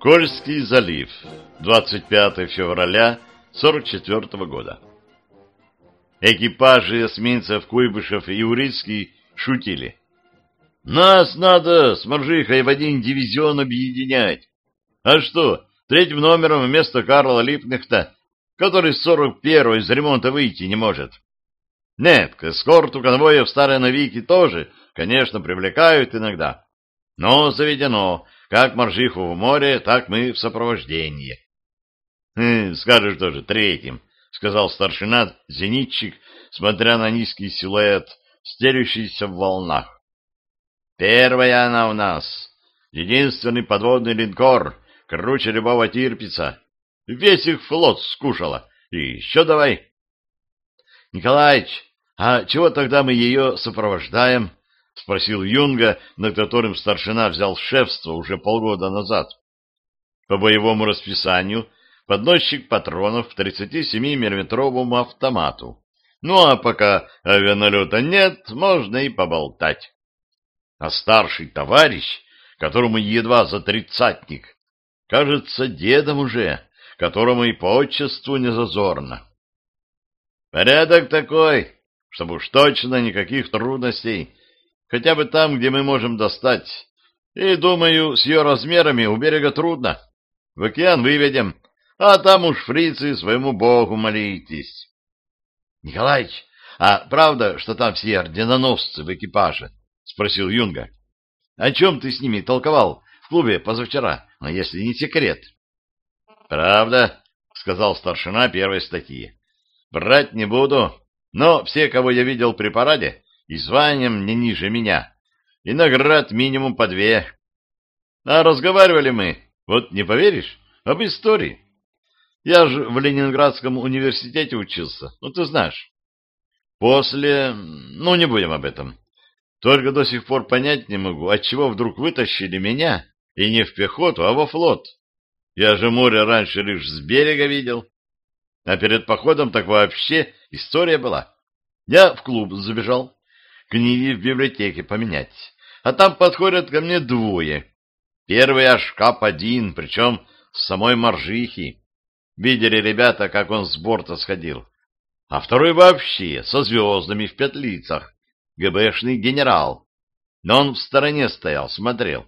Кольский залив, 25 февраля 44 года. Экипажи эсминцев Куйбышев и Урицкий шутили. Нас надо с Моржихой в один дивизион объединять. А что, третьим номером вместо Карла Липкнехта, который с 41-й из ремонта выйти не может. Нет, к эскорту конвоев старые навики тоже, конечно, привлекают иногда. Но заведено, как Моржиху в море, так мы в сопровождении. Скажешь тоже, третьим, — сказал старшина, зенитчик, смотря на низкий силуэт, стелющийся в волнах. Первая она у нас. Единственный подводный линкор, круче любого Тирпица. Весь их флот скушала. И еще давай. Николаич, а чего тогда мы ее сопровождаем? — спросил Юнга, над которым старшина взял шефство уже полгода назад. По боевому расписанию подносчик патронов к 37-миллиметровому автомату. Ну, а пока авианалета нет, можно и поболтать. А старший товарищ, которому едва за тридцатник, кажется дедом уже, которому и по отчеству не зазорно. Порядок такой, чтобы уж точно никаких трудностей, хотя бы там, где мы можем достать. И, думаю, с ее размерами у берега трудно. В океан выведем, а там уж фрицы своему богу молитесь. — Николаич, а правда, что там все орденоносцы в экипаже? — спросил Юнга. — О чем ты с ними толковал в клубе позавчера, если не секрет? — Правда, — сказал старшина первой статьи. — Брать не буду, но все, кого я видел при параде, и званием не ниже меня, и наград минимум по 2. А разговаривали мы, вот не поверишь, об истории. Я же в Ленинградском университете учился, ну ты знаешь. После... ну не будем об этом. Только до сих пор понять не могу, отчего вдруг вытащили меня, и не в пехоту, а во флот. Я же море раньше лишь с берега видел. А перед походом так вообще история была. Я в клуб забежал, книги в библиотеке поменять. А там подходят ко мне двое. Первый аж Кап-1, причем с самой Моржихи. Видели ребята, как он с борта сходил. А второй вообще со звездами в петлицах. ГБшный генерал. Но он в стороне стоял, смотрел.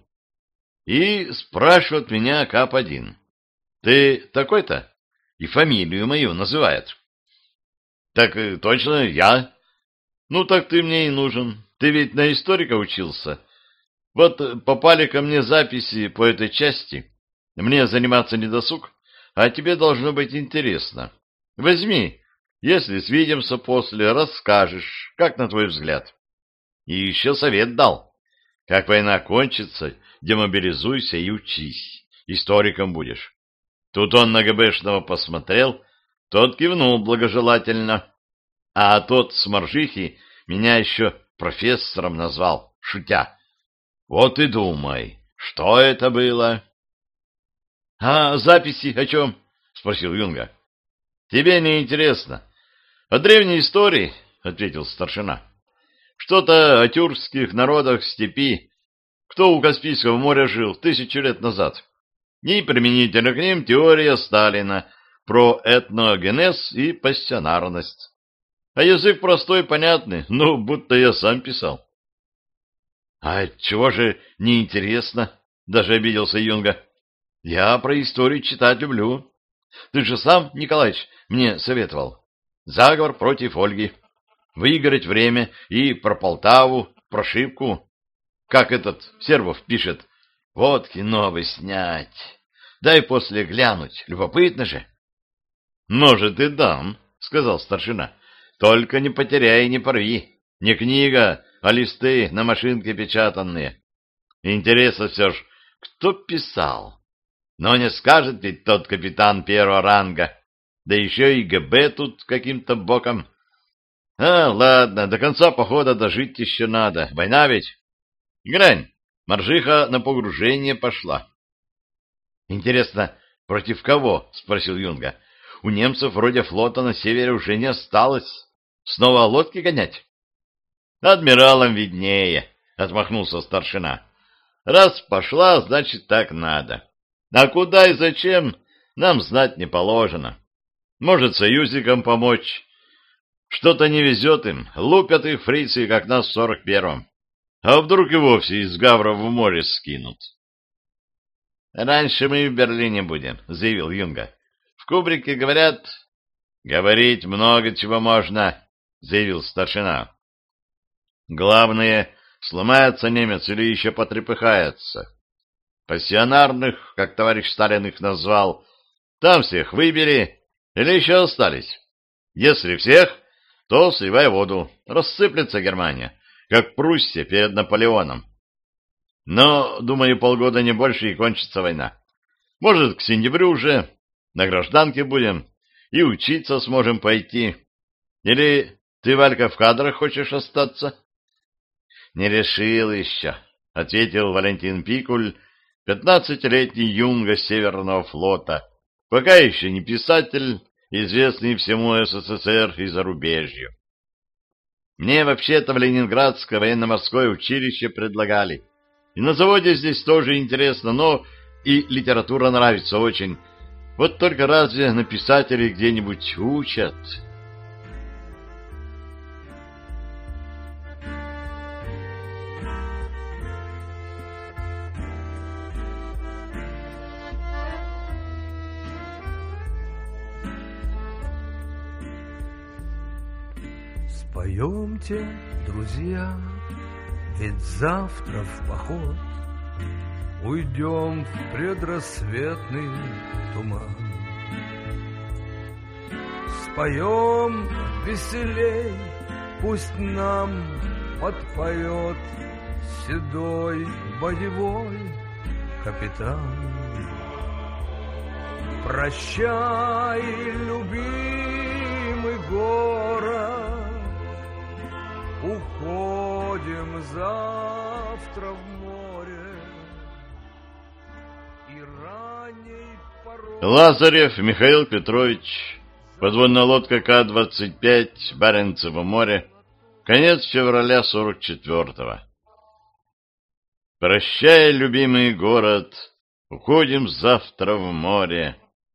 И спрашивает меня Кап-1. Ты такой-то? И фамилию мою называет. Так точно я. Ну, так ты мне и нужен. Ты ведь на историка учился. Вот попали ко мне записи по этой части. Мне заниматься не досуг, а тебе должно быть интересно. Возьми, если свидимся после, расскажешь, как на твой взгляд. И еще совет дал. Как война кончится, демобилизуйся и учись. Историком будешь. Тут он на ГБшного посмотрел, тот кивнул благожелательно. А тот с Моржихи меня еще профессором назвал, шутя. Вот и думай, что это было? — А записи о чем? — спросил Юнга. — Тебе не интересно. — О древней истории, — ответил старшина. — Что-то о тюркских народах степи, кто у Каспийского моря жил 1000 лет назад. И применительно к ним теория Сталина про этногенез и пассионарность. А язык простой, понятный, ну, будто я сам писал. — А чего же неинтересно? — даже обиделся Юнга. — Я про историю читать люблю. Ты же сам, Николаич, мне советовал. Заговор против Ольги. Выиграть время и про Полтаву, про Шипку. Как этот Сербов пишет. Водки новый снять. Дай после глянуть. Любопытно же. — Может, и дам, — сказал старшина. — Только не потеряй и не порви. Не книга, а листы на машинке печатанные. Интересно все ж, кто писал? Но не скажет ведь тот капитан первого ранга. Да еще и ГБ тут каким-то боком. Ладно, до конца похода дожить еще надо. Война ведь. Глянь, Моржиха на погружение пошла. Интересно, против кого? — спросил Юнга. У немцев вроде флота на севере уже не осталось. Снова лодки гонять? Адмиралам виднее, — отмахнулся старшина. Раз пошла, значит, так надо. А куда и зачем, нам знать не положено. Может, союзникам помочь. Что-то не везет им, лупят их фрицы, как нас в 41-м. А вдруг и вовсе из Гавра в море скинут? — Раньше мы в Берлине будем, — заявил Юнга. — В Кубрике говорят... — Говорить много чего можно, — заявил старшина. — Главное, сломается немец или еще потрепыхается. Пассионарных, как товарищ Сталин их назвал, там всех выбери или еще остались. Если всех, то сливай воду, рассыплется Германия, как Пруссия перед Наполеоном. Но, думаю, полгода не больше и кончится война. Может, к сентябрю уже на гражданке будем и учиться сможем пойти. Или ты, Валька, в кадрах хочешь остаться? — Не решил еще, — ответил Валентин Пикуль, 15-летний юнга Северного флота, пока еще не писатель, известный всему СССР и зарубежью. Мне вообще-то в Ленинградское военно-морское училище предлагали. И на заводе здесь тоже интересно, но и литература нравится очень. Вот только разве на писателей где-нибудь учат? Споемте, друзья, ведь завтра в поход уйдем в предрассветный туман. Споем веселей, пусть нам подпоет седой боевой капитан. Прощай, любимый город, уходим завтра в море. И ранней порой... Лазарев Михаил Петрович, подводная лодка К-25, Баренцево море, конец февраля 44-го. Прощай, любимый город, уходим завтра в море.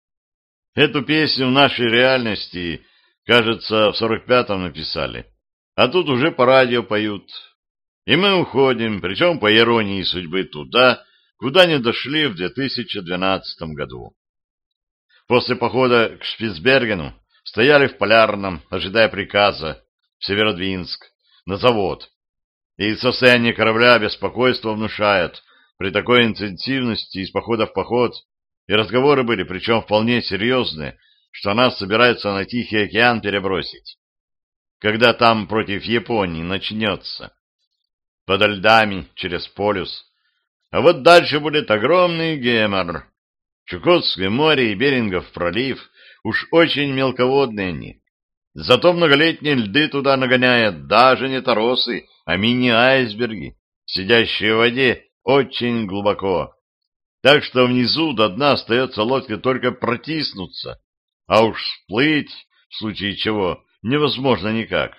Эту песню в нашей реальности, кажется, в 45-м написали. А тут уже по радио поют. И мы уходим, причем по иронии судьбы, туда, куда не дошли в 2012 году. После похода к Шпицбергену стояли в Полярном, ожидая приказа, в Северодвинск, на завод. И состояние корабля беспокойство внушает при такой интенсивности из похода в поход, и разговоры были, причем вполне серьезные, что нас собираются на Тихий океан перебросить. Когда там против Японии начнется. Подо льдами, через полюс. А вот дальше будет огромный гемор. Чукотское море и Берингов пролив уж очень мелководные они. Зато многолетние льды туда нагоняют даже не торосы, а мини-айсберги, сидящие в воде очень глубоко. Так что внизу до дна остается лодке только протиснуться, а уж всплыть, в случае чего, невозможно никак.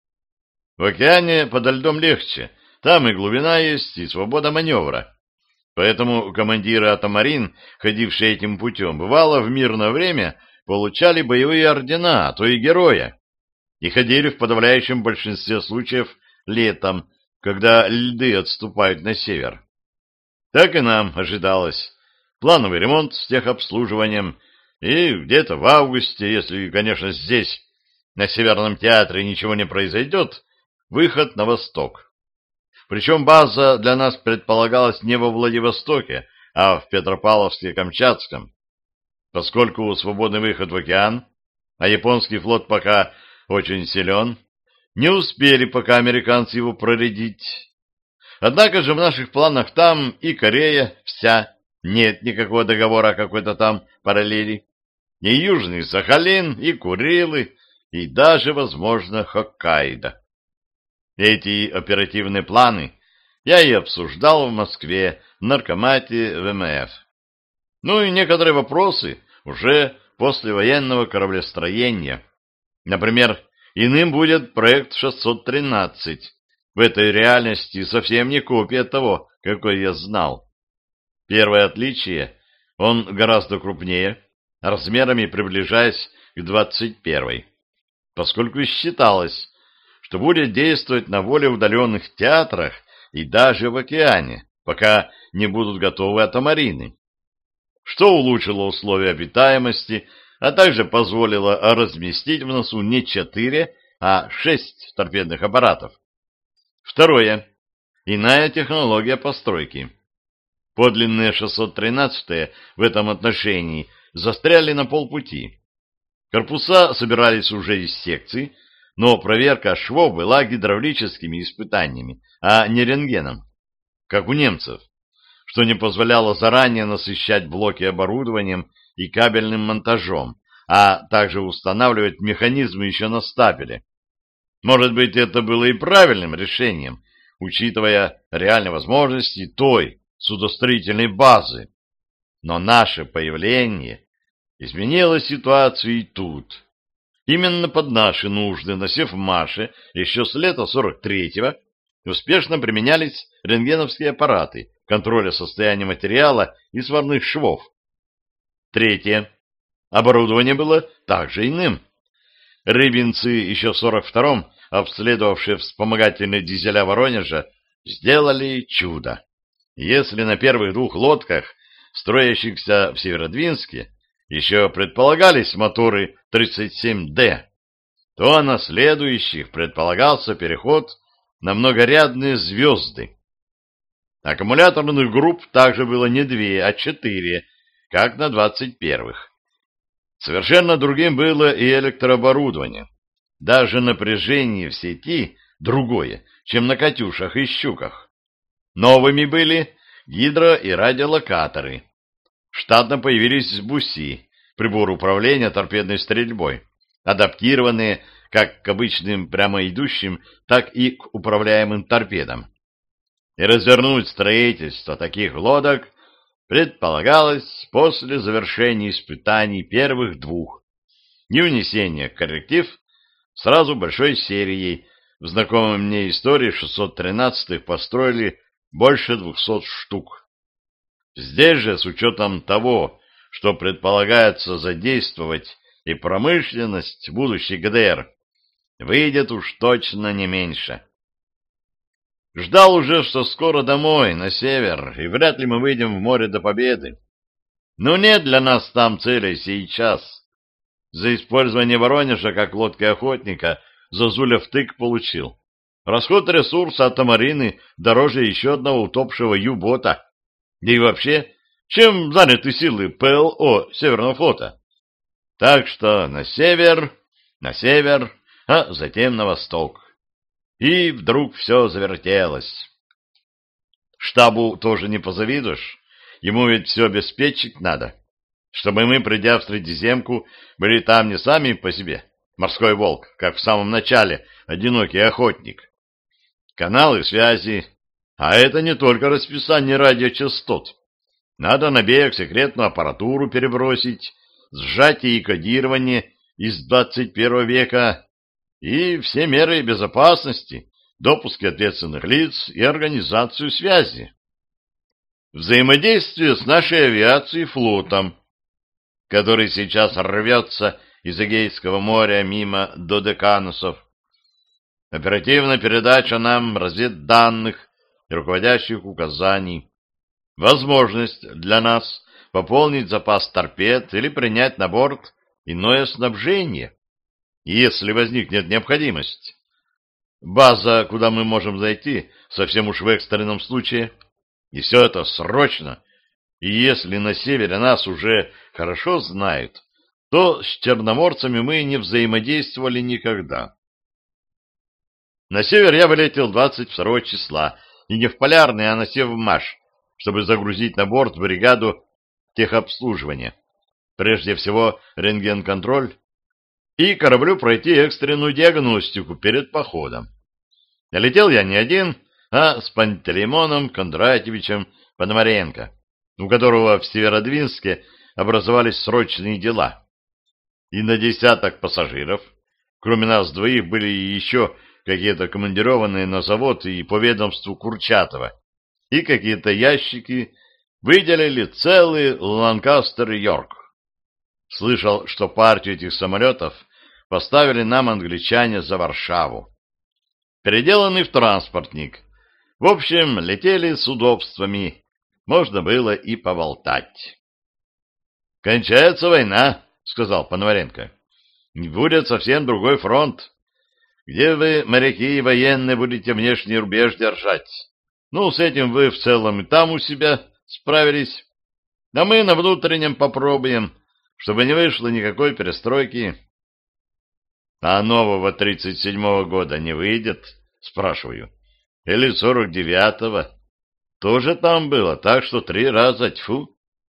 В океане подо льдом легче, там и глубина есть, и свобода маневра. Поэтому командиры «Атамарин», ходившие этим путем, бывало в мирное время получали боевые ордена, а то и героя, и ходили в подавляющем большинстве случаев летом, когда льды отступают на север. Так и нам ожидалось. Плановый ремонт с техобслуживанием, и где-то в августе, если, конечно, здесь, на Северном театре, ничего не произойдет, выход на восток. Причем база для нас предполагалась не во Владивостоке, а в Петропавловске-Камчатском. Поскольку свободный выход в океан, а японский флот пока очень силен, не успели пока американцы его проредить. Однако же в наших планах там и Корея вся, нет никакого договора о какой-то там параллели, и Южный Сахалин, и Курилы, и даже, возможно, Хоккайдо. Эти оперативные планы я и обсуждал в Москве в наркомате ВМФ. Ну и некоторые вопросы уже послевоенного кораблестроения. Например, иным будет проект 613. В этой реальности совсем не копия того, какой я знал. Первое отличие Он гораздо крупнее, размерами приближаясь к 21-й, поскольку считалось, что будет действовать на более удаленных театрах и даже в океане, пока не будут готовы атомарины, что улучшило условия обитаемости, а также позволило разместить в носу не 4, а 6 торпедных аппаратов. Второе. Иная технология постройки. Подлинные 613-е в этом отношении застряли на полпути. Корпуса собирались уже из секций, но проверка швов была гидравлическими испытаниями, а не рентгеном, как у немцев, что не позволяло заранее насыщать блоки оборудованием и кабельным монтажом, а также устанавливать механизмы еще на стапеле. Может быть, это было и правильным решением, учитывая реальные возможности той судостроительной базы. Но наше появление изменило ситуацию и тут. Именно под наши нужды на Севмаше еще с лета 43-го успешно применялись рентгеновские аппараты контроля состояния материала и сварных швов. Третье. Оборудование было также иным. Рыбинцы еще в 42-м, обследовавшие вспомогательные дизеля Воронежа, сделали чудо. Если на первых 2 лодках, строящихся в Северодвинске, еще предполагались моторы 37D, то на следующих предполагался переход на многорядные звезды. Аккумуляторных групп также было не 2, а 4, как на 21-х. Совершенно другим было и электрооборудование. Даже напряжение в сети другое, чем на «Катюшах» и «Щуках». Новыми были гидро- и радиолокаторы. Штатно появились БУСи, прибор управления торпедной стрельбой, адаптированные как к обычным прямоидущим, так и к управляемым торпедам. И развернуть строительство таких лодок предполагалось после завершения испытаний первых 2 и внесения корректив сразу большой серией. В знакомой мне истории 613-х построили больше 200 штук. Здесь же, с учетом того, что предполагается задействовать и промышленность будущей ГДР, выйдет уж точно не меньше. Ждал уже, что скоро домой, на север, и вряд ли мы выйдем в море до победы. Но нет для нас там целей сейчас. За использование Воронежа как лодки охотника Зозуля втык получил. Расход ресурса атомарины дороже еще одного утопшего Ю-бота. Да и вообще, чем заняты силы ПЛО Северного флота? Так что на север, а затем на восток. И вдруг все завертелось. Штабу тоже не позавидуешь. Ему ведь все обеспечить надо. Чтобы мы, придя в Средиземку, были там не сами по себе, морской волк, как в самом начале, одинокий охотник. Каналы связи, а это не только расписание радиочастот. Надо на берег секретную аппаратуру перебросить, сжатие и кодирование из 21 века и все меры безопасности, допуски ответственных лиц и организацию связи. Взаимодействие с нашей авиацией и флотом, который сейчас рвется из Эгейского моря мимо додеканусов. Оперативная передача нам разведданных и руководящих указаний. Возможность для нас пополнить запас торпед или принять на борт иное снабжение, если возникнет необходимость. База, куда мы можем зайти, совсем уж в экстренном случае. И все это срочно. И если на севере нас уже хорошо знают, то с черноморцами мы не взаимодействовали никогда. На север я вылетел 22 числа, и не в Полярный, а на Севмаш, чтобы загрузить на борт бригаду техобслуживания. Прежде всего рентген-контроль, и кораблю пройти экстренную диагностику перед походом. Летел я не один, а с Пантелеймоном Кондратьевичем Пономаренко, у которого в Северодвинске образовались срочные дела. И на 10 пассажиров, кроме нас 2, были еще какие-то командированные на завод и по ведомству Курчатова, и какие-то ящики выделили целый Ланкастер-Йорк. Слышал, что партию этих самолетов поставили нам англичане за Варшаву. Переделанный в транспортник. В общем, летели с удобствами. Можно было и поболтать. «Кончается война», — сказал Пономаренко. «Будет совсем другой фронт, где вы, моряки и военные, будете внешний рубеж держать. Ну, с этим вы в целом и там у себя справились. А мы на внутреннем попробуем, чтобы не вышло никакой перестройки». «А нового 37-го года не выйдет?» — спрашиваю. «Или 49-го? Тоже там было, так что 3 раза тьфу».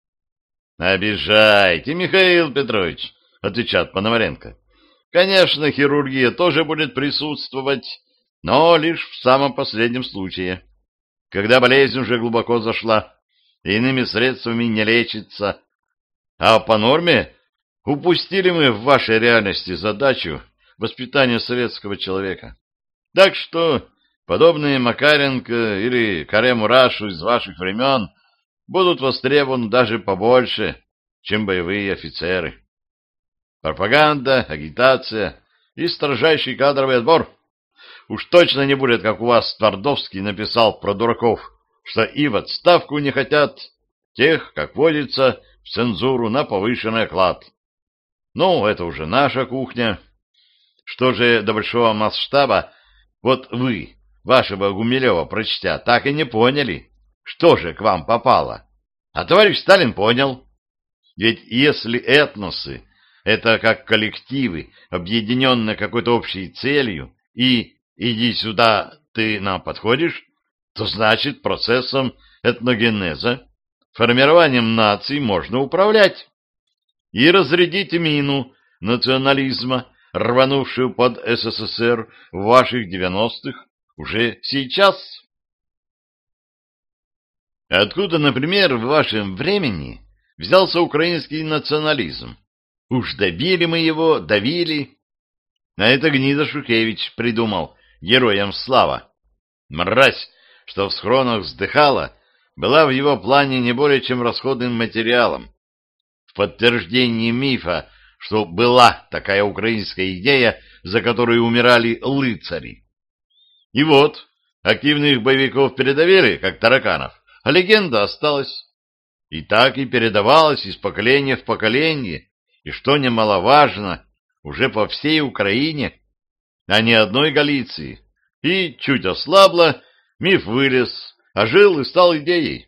«Обижайте, Михаил Петрович», — отвечает Пономаренко. «Конечно, хирургия тоже будет присутствовать, но лишь в самом последнем случае, когда болезнь уже глубоко зашла, и иными средствами не лечится. А по норме упустили мы в вашей реальности задачу воспитания советского человека. Так что подобные Макаренко или Каре-Мурашу из ваших времен будут востребованы даже побольше, чем боевые офицеры. Пропаганда, агитация и строжайший кадровый отбор. Уж точно не будет, как у вас Твардовский написал про дураков, что и в отставку не хотят, тех, как водится, в цензуру на повышенный оклад. Ну, это уже наша кухня. Что же до большого масштаба, вот вы, вашего Гумилева прочтя, так и не поняли, что же к вам попало. А товарищ Сталин понял. Ведь если этносы — это как коллективы, объединенные какой-то общей целью, и «иди сюда, ты нам подходишь», то значит процессом этногенеза, формированием наций можно управлять. И разрядить мину национализма, рванувшую под СССР в ваших 90-х, уже сейчас. Откуда, например, в вашем времени взялся украинский национализм? Уж добили мы его, давили. А это гнида Шухевич придумал, героям слава. Мразь, что в схронах вздыхала, была в его плане не более чем расходным материалом. В подтверждении мифа, что была такая украинская идея, за которую умирали лыцари. И вот, активных боевиков передавили, как тараканов, а легенда осталась. И так и передавалась из поколения в поколение, и, что немаловажно, уже по всей Украине, а не одной Галиции. И чуть ослабло, миф вылез, ожил и стал идеей.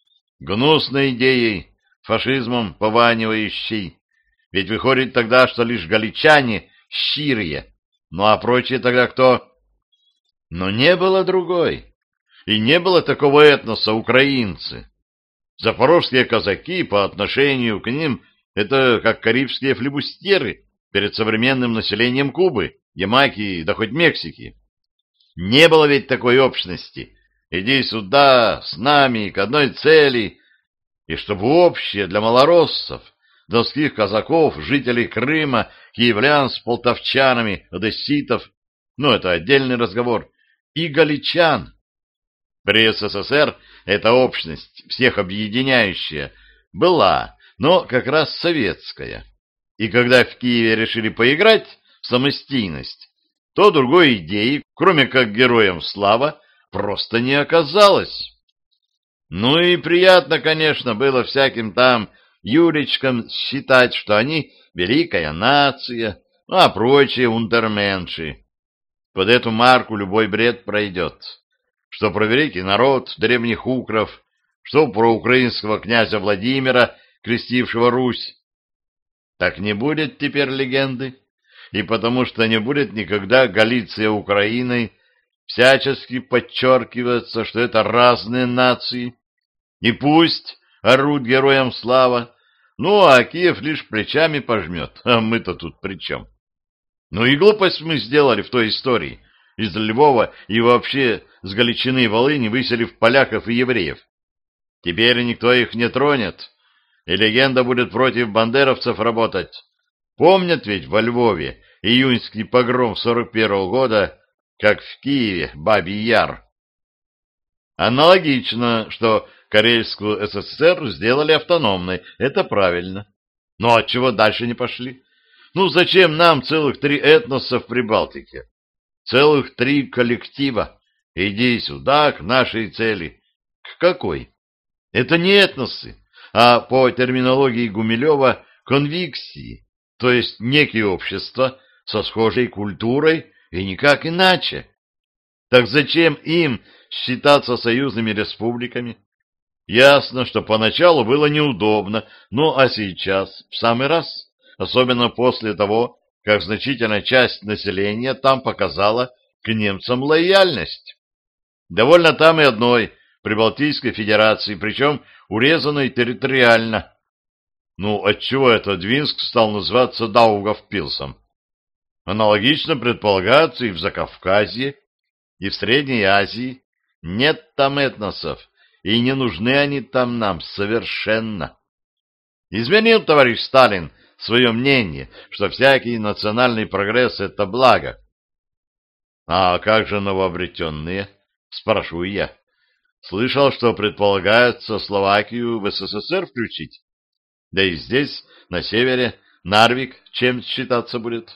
Гнусной идеей, фашизмом пованивающей. Ведь выходит тогда, что лишь галичане щирые, ну а прочие тогда кто? Но не было другой. И не было такого этноса украинцы. Запорожские казаки по отношению к ним это как карибские флибустеры перед современным населением Кубы, Ямайки да хоть Мексики. Не было ведь такой общности. Иди сюда, с нами, к одной цели. И чтобы общее для малороссов, донских казаков, жителей Крыма, киевлян с полтавчанами, одесситов, ну это отдельный разговор, и галичан. При СССР эта общность, всех объединяющая, была, но как раз советская. И когда в Киеве решили поиграть в самостийность, то другой идеи, кроме как героям слава, просто не оказалось. Ну и приятно, конечно, было всяким там Юричкам считать, что они великая нация, а прочие унтерменши. Под эту марку любой бред пройдет. Что про великий народ древних укров, что про украинского князя Владимира, крестившего Русь. Так не будет теперь легенды, и потому что не будет никогда Галиция Украиной, всячески подчеркивается, что это разные нации, и пусть орут героям слава, ну а Киев лишь плечами пожмет, а мы-то тут при чем? Ну и глупость мы сделали в той истории, из Львова и вообще с Галичины и Волыни выселив поляков и евреев. Теперь никто их не тронет, и легенда будет против бандеровцев работать. Помнят ведь во Львове июньский погром 41-го года, как в Киеве Бабий Яр. Аналогично, что Карельскую ССР сделали автономной. Это правильно. Но отчего дальше не пошли? Ну, зачем нам целых 3 этноса в Прибалтике? Целых 3 коллектива. Иди сюда, к нашей цели. К какой? Это не этносы, а по терминологии Гумилева конвиксии, то есть некие общества со схожей культурой и никак иначе. Так зачем им считаться союзными республиками? Ясно, что поначалу было неудобно, ну а сейчас в самый раз, особенно после того, как значительная часть населения там показала к немцам лояльность. Довольно там и одной Прибалтийской Федерации, причем урезанной территориально. Ну, отчего это Двинск стал называться Даугавпилсом? Аналогично предполагается и в Закавказье, и в Средней Азии. Нет там этносов, и не нужны они там нам совершенно. Изменил товарищ Сталин свое мнение, что всякий национальный прогресс — это благо. А как же новообретенные? Спрашиваю я. Слышал, что предполагается Словакию в СССР включить. Да и здесь, на севере, Нарвик чем считаться будет?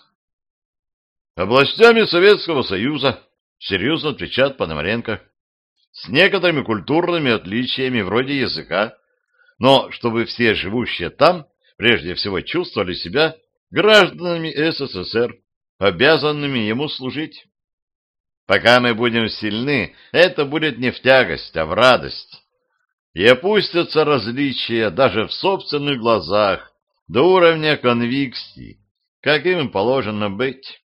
Областями Советского Союза, серьезно отвечает Пономаренко, с некоторыми культурными отличиями вроде языка, но чтобы все живущие там прежде всего чувствовали себя гражданами СССР, обязанными ему служить. Пока мы будем сильны, это будет не в тягость, а в радость. И опустятся различия даже в собственных глазах до уровня конвиксии, как им положено быть.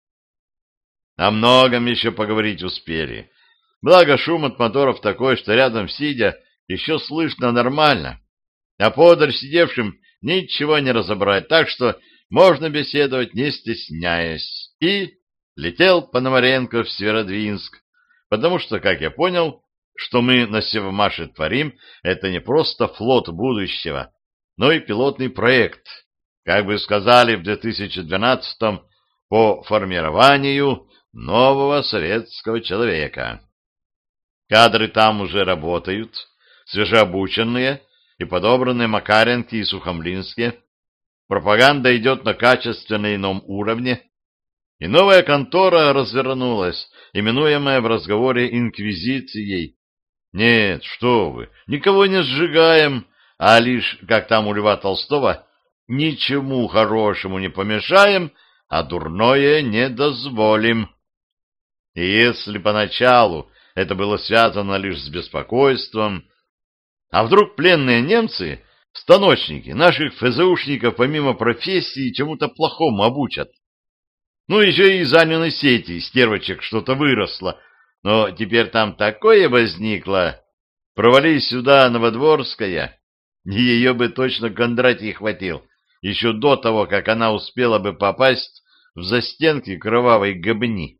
О многом еще поговорить успели. Благо шум от моторов такой, что рядом сидя еще слышно нормально, а подаль сидевшим ничего не разобрать, так что можно беседовать не стесняясь. И летел Пономаренко в Северодвинск, потому что, как я понял, что мы на Севмаше творим, это не просто флот будущего, но и пилотный проект, как бы сказали в 2012-м, по формированию нового советского человека. Кадры там уже работают, свежеобученные и подобранные Макаренки и Сухомлинские. Пропаганда идет на качественно ином уровне, и новая контора развернулась, именуемая в разговоре инквизицией. Нет, что вы, никого не сжигаем, а лишь, как там у Льва Толстого, ничему хорошему не помешаем, а дурное не дозволим. И если поначалу это было связано лишь с беспокойством, а вдруг пленные немцы, станочники, наших ФЗУшников помимо профессии чему-то плохому обучат. Ну, еще и из Аниной сети стервочек что-то выросло, но теперь там такое возникло. Провались сюда Новодворская, и ее бы точно Кондратий хватил, еще до того, как она успела бы попасть в застенки кровавой гобни.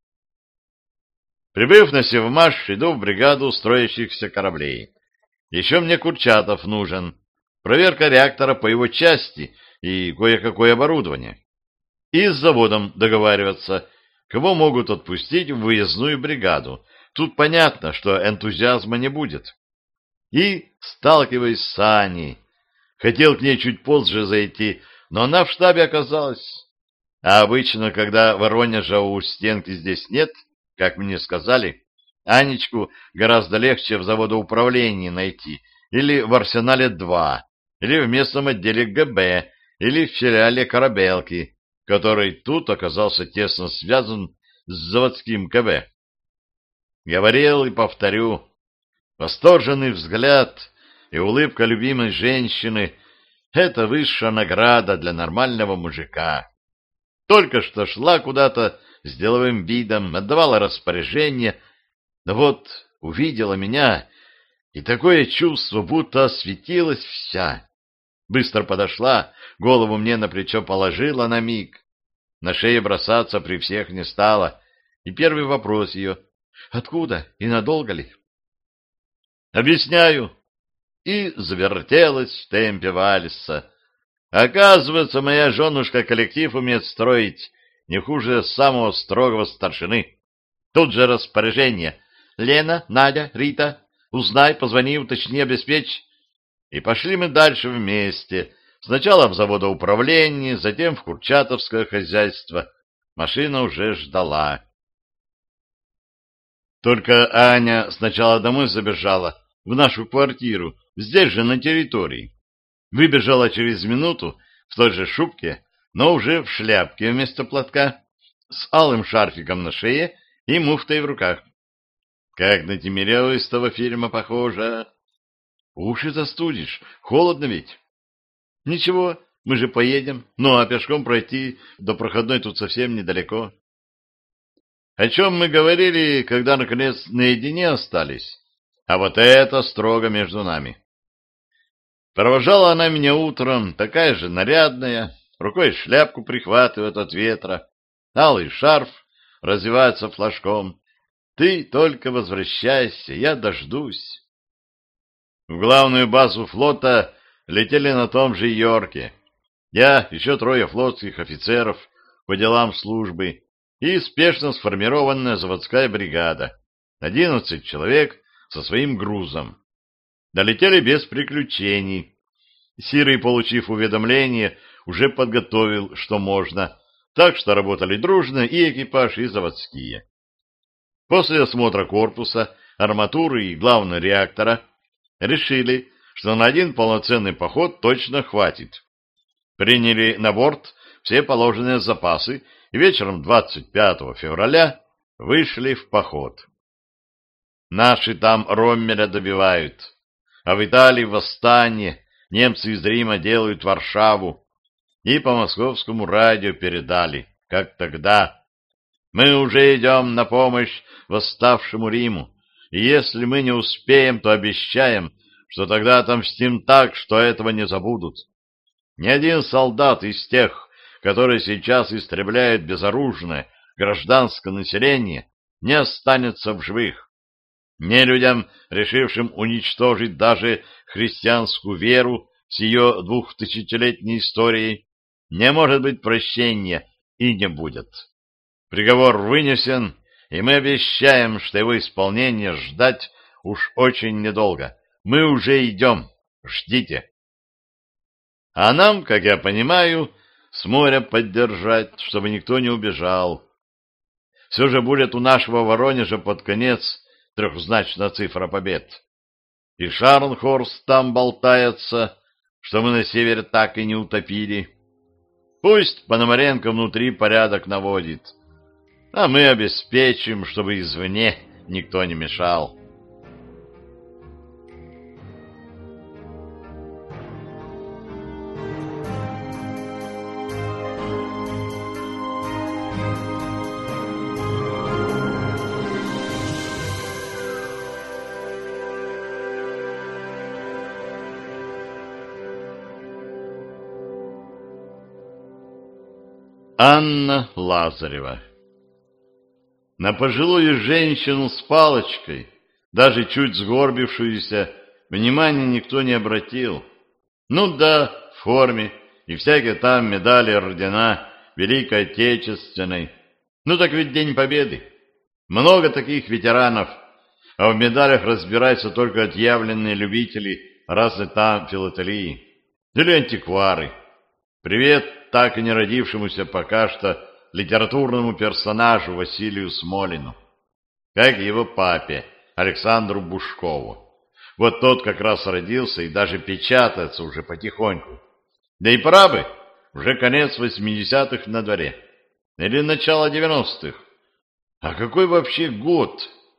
Прибыв на Севмаш, иду в бригаду строящихся кораблей. Еще мне Курчатов нужен, проверка реактора по его части и кое-какое оборудование. И с заводом договариваться, кого могут отпустить в выездную бригаду. Тут понятно, что энтузиазма не будет. И сталкиваюсь с Аней. Хотел к ней чуть позже зайти, но она в штабе оказалась. А обычно, когда Воронежа у стенки здесь нет, как мне сказали, Анечку гораздо легче в заводоуправлении найти, или в Арсенале-2, или в местном отделе ГБ, или в филиале Корабелки, который тут оказался тесно связан с заводским КБ. Говорил и повторю, восторженный взгляд и улыбка любимой женщины — это высшая награда для нормального мужика. Только что шла куда-то с деловым видом, отдавала распоряжение, но вот увидела меня, и такое чувство, будто осветилась вся. Быстро подошла, голову мне на плечо положила на миг. На шее бросаться при всех не стала. И первый вопрос ее: откуда и надолго ли? Объясняю. И завертелась в темпе вальса. Оказывается, моя женушка коллектив умеет строить не хуже самого строгого старшины. Тут же распоряжение: Лена, Надя, Рита, Узнай, позвони, уточни, обеспечь. И пошли мы дальше вместе. Сначала в заводоуправление, затем в курчатовское хозяйство. Машина уже ждала. Только Аня сначала домой забежала, в нашу квартиру, здесь же, на территории. Выбежала через минуту в той же шубке, но уже в шляпке вместо платка, с алым шарфиком на шее и муфтой в руках. Как на Тимирязева из того фильма похоже. Уши застудишь, холодно ведь. Ничего, мы же поедем, ну а пешком пройти до проходной тут совсем недалеко. О чем мы говорили, когда, наконец, наедине остались? А вот это строго между нами. Провожала она меня утром, такая же нарядная, рукой шляпку прихватывает от ветра, алый шарф развивается флажком. Ты только возвращайся, я дождусь. В главную базу флота летели на том же Йорке. Я, еще 3 флотских офицеров по делам службы и спешно сформированная заводская бригада. 11 человек со своим грузом. Долетели без приключений. Сирый, получив уведомление, уже подготовил, что можно, так что работали дружно и экипаж, и заводские. После осмотра корпуса, арматуры и, главного, реактора решили, что на один полноценный поход точно хватит. Приняли на борт все положенные запасы и вечером 25 февраля вышли в поход. Наши там Роммеля добивают, а в Италии восстание, немцы из Рима делают Варшаву, и по московскому радио передали, как тогда: мы уже идем на помощь восставшему Риму, и если мы не успеем, то обещаем, что тогда отомстим так, что этого не забудут. Ни один солдат из тех, которые сейчас истребляют безоружное гражданское население, не останется в живых. Нелюдям, решившим уничтожить даже христианскую веру с ее 2000-летней историей, не может быть прощения и не будет. Приговор вынесен, и мы обещаем, что его исполнение ждать уж очень недолго. Мы уже идем. Ждите. А нам, как я понимаю, с моря поддержать, чтобы никто не убежал. Все же будет у нашего Воронежа под конец 3-значная цифра побед. И Шарнхорст там болтается, что мы на севере так и не утопили. Пусть Пономаренко внутри порядок наводит, а мы обеспечим, чтобы извне никто не мешал. Анна Лазарева. На пожилую женщину с палочкой, даже чуть сгорбившуюся, внимания никто не обратил. Ну да, в форме, и всякие там медали, ордена Великой Отечественной. Ну так ведь День Победы. Много таких ветеранов, а в медалях разбираются только отъявленные любители разной там филателии или антиквары. Привет так и не родившемуся пока что литературному персонажу Василию Смолину, как и его папе Александру Бушкову. Вот тот как раз родился и даже печатается уже потихоньку. Да и пора бы, уже конец 80-х на дворе. Или начало 90-х. А какой вообще год?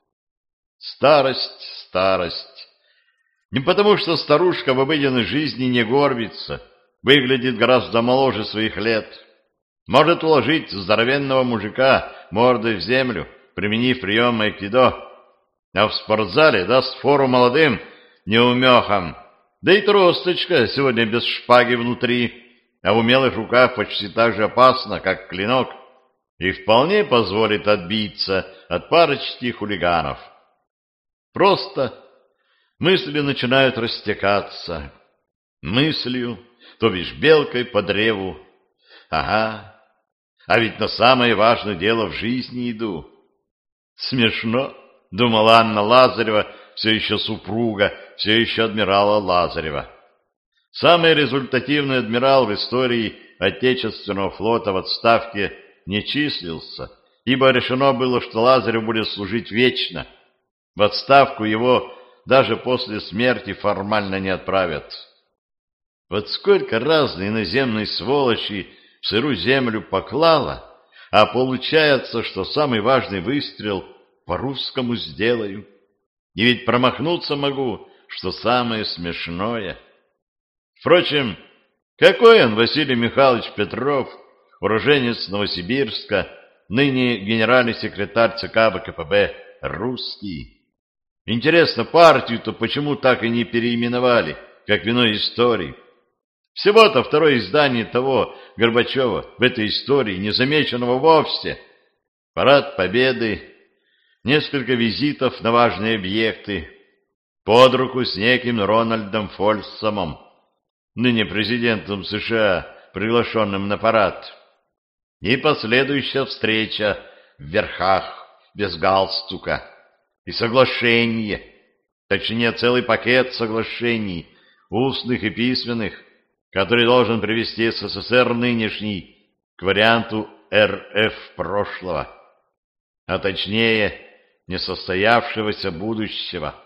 Старость, старость. Не потому, что старушка в обыденной жизни не горбится, выглядит гораздо моложе своих лет. Может уложить здоровенного мужика мордой в землю, применив прием айкидо, а в спортзале даст фору молодым неумехам. Да и тросточка сегодня без шпаги внутри, а в умелых руках почти так же опасно, как клинок, и вполне позволит отбиться от парочки хулиганов. Просто мысли начинают растекаться. Мыслью, то бишь белкой по древу. Ага, а ведь на самое важное дело в жизни иду. Смешно, думала Анна Лазарева, все еще супруга, все еще адмирала Лазарева. Самый результативный адмирал в истории Отечественного флота в отставке не числился, ибо решено было, что Лазарев будет служить вечно. В отставку его даже после смерти формально не отправят. Вот сколько разной иноземной сволочи в сырую землю поклала, а получается, что самый важный выстрел по-русскому сделаю. И ведь промахнуться могу, что самое смешное. Впрочем, какой он, Василий Михайлович Петров, уроженец Новосибирска, ныне генеральный секретарь ЦК ВКПБ, русский. Интересно, партию-то почему так и не переименовали, как вино истории? Всего-то второе издание того Горбачева в этой истории, незамеченного вовсе. Парад Победы, несколько визитов на важные объекты, под руку с неким Рональдом Фольсомом, ныне президентом США, приглашенным на парад, и последующая встреча в верхах, без галстука, и соглашение, точнее целый пакет соглашений, устных и письменных, который должен привести СССР нынешний к варианту РФ прошлого, а точнее несостоявшегося будущего.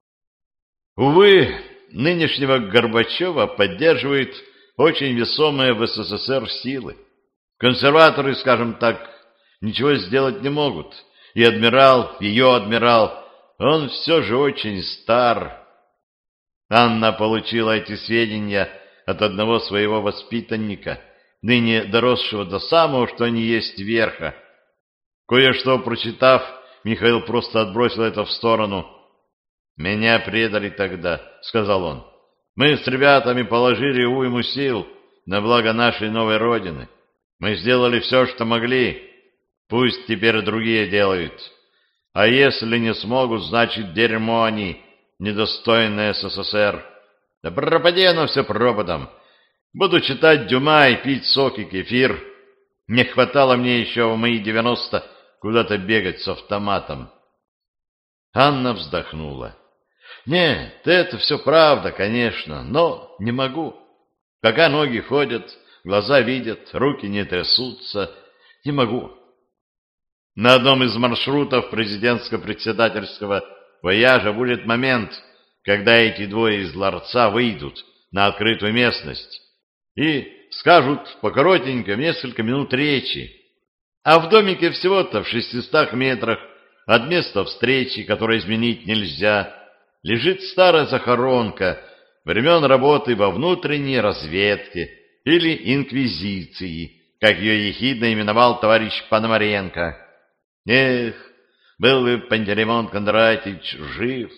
Увы, нынешнего Горбачева поддерживают очень весомые в СССР силы. Консерваторы, скажем так, ничего сделать не могут, и адмирал, ее адмирал, он все же очень стар. Анна получила эти сведения от одного своего воспитанника, ныне доросшего до самого, что ни есть верха. Кое-что прочитав, Михаил просто отбросил это в сторону. «Меня предали тогда», — сказал он. «Мы с ребятами положили уйму сил на благо нашей новой Родины. Мы сделали все, что могли. Пусть теперь другие делают. А если не смогут, значит, дерьмо они, недостойное СССР. Да пропади оно все пропадом. Буду читать Дюма и пить соки, кефир. Не хватало мне еще в мои 90 куда-то бегать с автоматом». Анна вздохнула. «Нет, это все правда, конечно, но не могу. Пока ноги ходят, глаза видят, руки не трясутся, не могу». На одном из маршрутов президентско-председательского вояжа будет момент, когда эти двое из ларца выйдут на открытую местность и скажут по коротенькому несколько минут речи. А в домике всего-то в 600 метрах от места встречи, которое изменить нельзя, лежит старая захоронка времен работы во внутренней разведке или инквизиции, как ее ехидно именовал товарищ Пономаренко. Эх, был бы Пантелеймон Кондратьевич жив.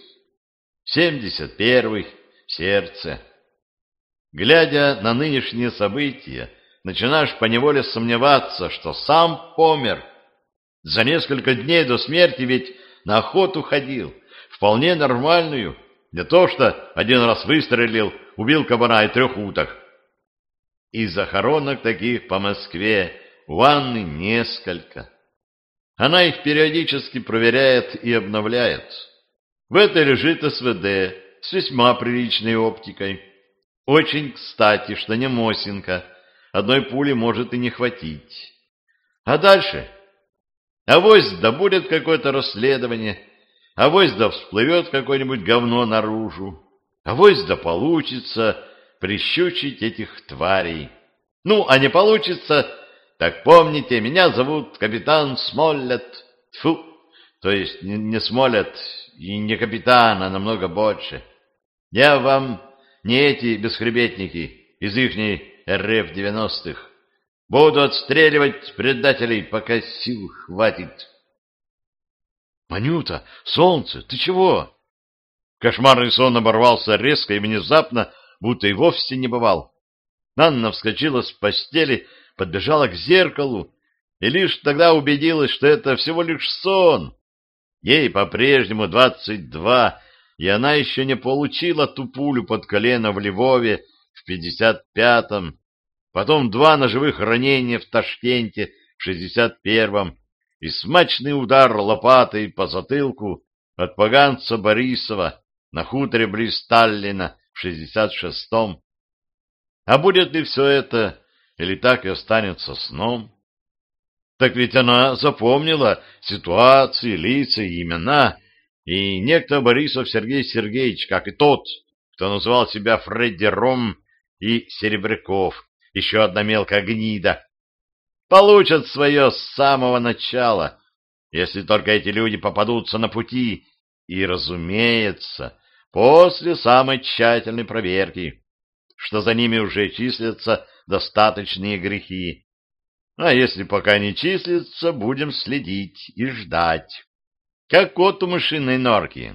71-й в сердце. Глядя на нынешние события, начинаешь поневоле сомневаться, что сам помер. За несколько дней до смерти ведь на охоту ходил, вполне нормальную, не то что один раз выстрелил, убил кабана и 3 уток. И захоронок таких по Москве у Анны несколько. Она их периодически проверяет и обновляет. В этой лежит СВД с весьма приличной оптикой. Очень кстати, что не Мосинка, одной пули может и не хватить. А дальше? Авось да будет какое-то расследование, авось да всплывет какое-нибудь говно наружу, авось да получится прищучить этих тварей. Ну, а не получится, так помните, меня зовут капитан Смоллет. Тьфу, то есть не Смоллет и не капитан, а намного больше. Я вам не эти бесхребетники из ихней РФ 90-х. Буду отстреливать предателей, пока сил хватит. «Манюта, солнце, ты чего?» Кошмарный сон оборвался резко и внезапно, будто и вовсе не бывал. Анна вскочила с постели, подбежала к зеркалу и лишь тогда убедилась, что это всего лишь сон. Ей по-прежнему 22, и она еще не получила ту пулю под колено в Львове в 55-м, потом 2 ножевых ранения в Ташкенте в 61-м и смачный удар лопатой по затылку от поганца Борисова на хуторе близ Таллина в 66-м. А будет ли все это, или так и останется сном? Так ведь она запомнила ситуации, лица и имена, и некто Борисов Сергей Сергеевич, как и тот, кто называл себя Фредди Ром, и Серебряков, еще одна мелкая гнида, получат свое с самого начала, если только эти люди попадутся на пути, и, разумеется, после самой тщательной проверки, что за ними уже числятся достаточные грехи. А если пока не числится, будем следить и ждать, как кот у мышиной норки.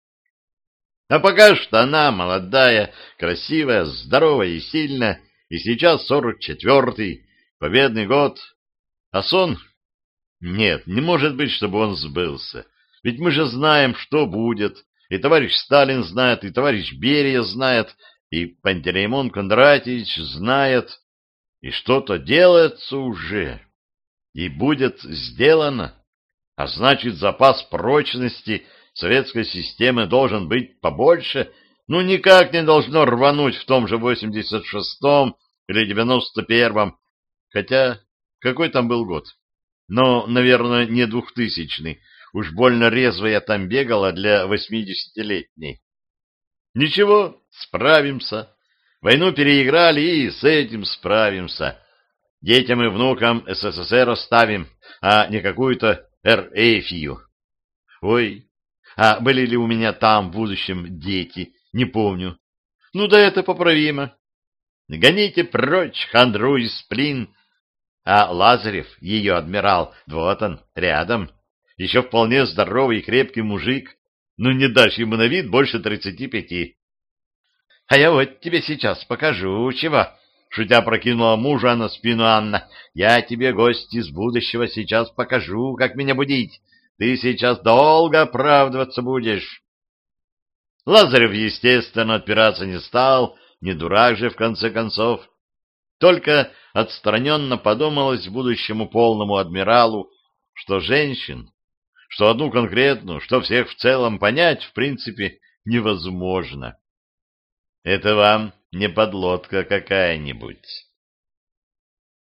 А пока что она молодая, красивая, здоровая и сильная, и сейчас 44-й, победный год. А сон? Нет, не может быть, чтобы он сбылся. Ведь мы же знаем, что будет. И товарищ Сталин знает, и товарищ Берия знает, и Пантелеймон Кондратьевич знает. И что-то делается уже. И будет сделано. А значит, запас прочности советской системы должен быть побольше. Ну, никак не должно рвануть в том же 86-м или 91-м. Хотя, какой там был год? Но, наверное, не 2000-й. Уж больно резво я там бегала для 80-летней. Ничего, справимся. Войну переиграли, и с этим справимся. Детям и внукам СССР оставим, а не какую-то РФию. Ой, а были ли у меня там в будущем дети? Не помню. Ну да это поправимо. Гоните прочь хандру и сплин. А Лазарев, ее адмирал, вот он, рядом. Еще вполне здоровый и крепкий мужик. Ну не дашь ему на вид больше 35. А я вот тебе сейчас покажу, чего. Шутя прокинула мужа на спину Анна. Я тебе, гость из будущего, сейчас покажу, как меня будить. Ты сейчас долго оправдываться будешь. Лазарев, естественно, отпираться не стал, не дурак же, в конце концов. Только отстраненно подумалось будущему полному адмиралу, что женщин, что одну конкретную, что всех в целом понять, в принципе, невозможно. Это вам не подлодка какая-нибудь.